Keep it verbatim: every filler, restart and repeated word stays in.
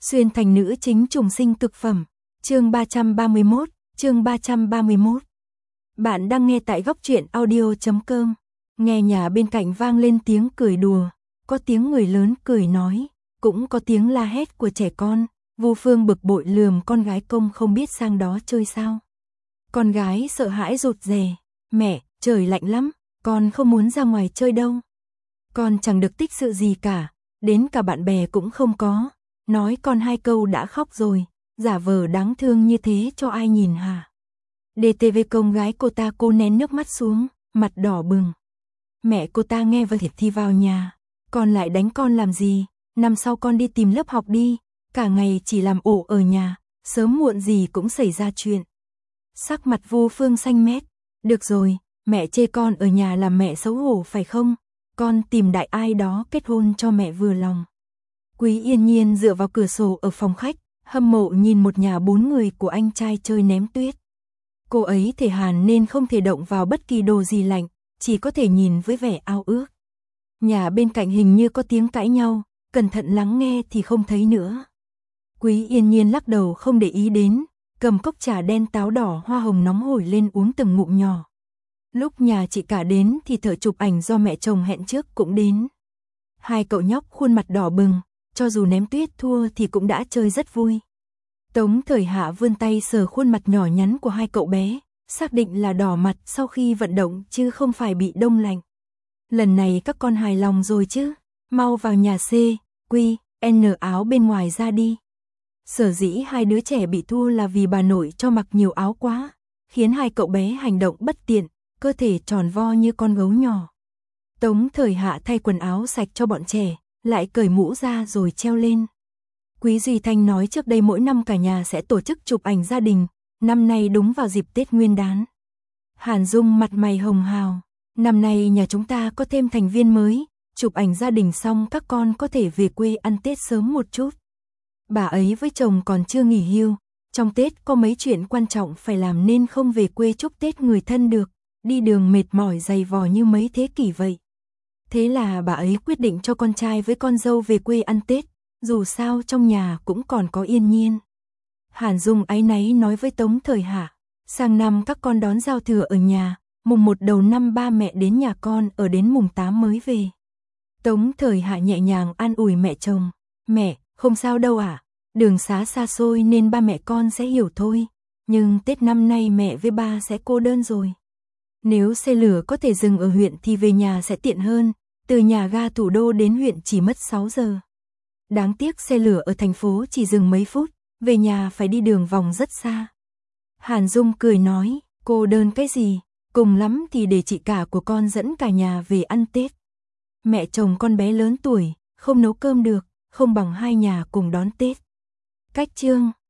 Xuyên thành nữ chính trùng sinh cực phẩm. Chương ba trăm ba mươi mốt, chương ba trăm ba mươi mốt. Bạn đang nghe tại góc truyện audio chấm com. Nghe nhà bên cạnh vang lên tiếng cười đùa, có tiếng người lớn cười nói, cũng có tiếng la hét của trẻ con. Vu Phương bực bội lườm con gái công không biết sang đó chơi sao. Con gái sợ hãi rụt rè, mẹ, trời lạnh lắm, con không muốn ra ngoài chơi đâu. Con chẳng được tích sự gì cả, đến cả bạn bè cũng không có. Nói con hai câu đã khóc rồi, giả vờ đáng thương như thế cho ai nhìn hả? đê tê vê công gái cô ta cô nén nước mắt xuống, mặt đỏ bừng. Mẹ cô ta nghe vậy thì vào nhà, con lại đánh con làm gì, năm sau con đi tìm lớp học đi, cả ngày chỉ làm ổ ở nhà, sớm muộn gì cũng xảy ra chuyện. Sắc mặt Vu Phương xanh mét, được rồi, mẹ chê con ở nhà làm mẹ xấu hổ phải không? Con tìm đại ai đó kết hôn cho mẹ vừa lòng. Quý Yên Nhiên dựa vào cửa sổ ở phòng khách, hâm mộ nhìn một nhà bốn người của anh trai chơi ném tuyết. Cô ấy thể hàn nên không thể động vào bất kỳ đồ gì lạnh, chỉ có thể nhìn với vẻ ao ước. Nhà bên cạnh hình như có tiếng cãi nhau, cẩn thận lắng nghe thì không thấy nữa. Quý Yên Nhiên lắc đầu không để ý đến, cầm cốc trà đen táo đỏ hoa hồng nóng hổi lên uống từng ngụm nhỏ. Lúc nhà chị cả đến thì thợ chụp ảnh do mẹ chồng hẹn trước cũng đến. Hai cậu nhóc khuôn mặt đỏ bừng, cho dù ném tuyết thua thì cũng đã chơi rất vui. Tống Thời Hạ vươn tay sờ khuôn mặt nhỏ nhắn của hai cậu bé, xác định là đỏ mặt sau khi vận động chứ không phải bị đông lạnh. Lần này các con hài lòng rồi chứ, mau vào nhà C, Quy, N áo bên ngoài ra đi. Sở dĩ hai đứa trẻ bị thua là vì bà nội cho mặc nhiều áo quá, khiến hai cậu bé hành động bất tiện, cơ thể tròn vo như con gấu nhỏ. Tống Thời Hạ thay quần áo sạch cho bọn trẻ, lại cởi mũ ra rồi treo lên. Quý Duy Thanh nói trước đây mỗi năm cả nhà sẽ tổ chức chụp ảnh gia đình, năm nay đúng vào dịp Tết Nguyên đán. Hàn Dung mặt mày hồng hào, năm nay nhà chúng ta có thêm thành viên mới, chụp ảnh gia đình xong các con có thể về quê ăn Tết sớm một chút. Bà ấy với chồng còn chưa nghỉ hưu, trong Tết có mấy chuyện quan trọng phải làm nên không về quê chúc Tết người thân được, đi đường mệt mỏi dày vò như mấy thế kỷ vậy. Thế là bà ấy quyết định cho con trai với con dâu về quê ăn Tết, dù sao trong nhà cũng còn có Yên Nhiên. Hàn Dung áy náy nói với Tống Thời Hạ, sang năm các con đón giao thừa ở nhà, mùng một đầu năm ba mẹ đến nhà con ở đến mùng tám mới về. Tống Thời Hạ nhẹ nhàng an ủi mẹ chồng, mẹ, không sao đâu ạ, đường xá xa xôi nên ba mẹ con sẽ hiểu thôi, nhưng Tết năm nay mẹ với ba sẽ cô đơn rồi. Nếu xe lửa có thể dừng ở huyện thì về nhà sẽ tiện hơn, từ nhà ga thủ đô đến huyện chỉ mất sáu giờ. Đáng tiếc xe lửa ở thành phố chỉ dừng mấy phút, về nhà phải đi đường vòng rất xa. Hàn Dung cười nói, cô đơn cái gì, cùng lắm thì để chị cả của con dẫn cả nhà về ăn Tết. Mẹ chồng con bé lớn tuổi, không nấu cơm được, không bằng hai nhà cùng đón Tết. Cách chương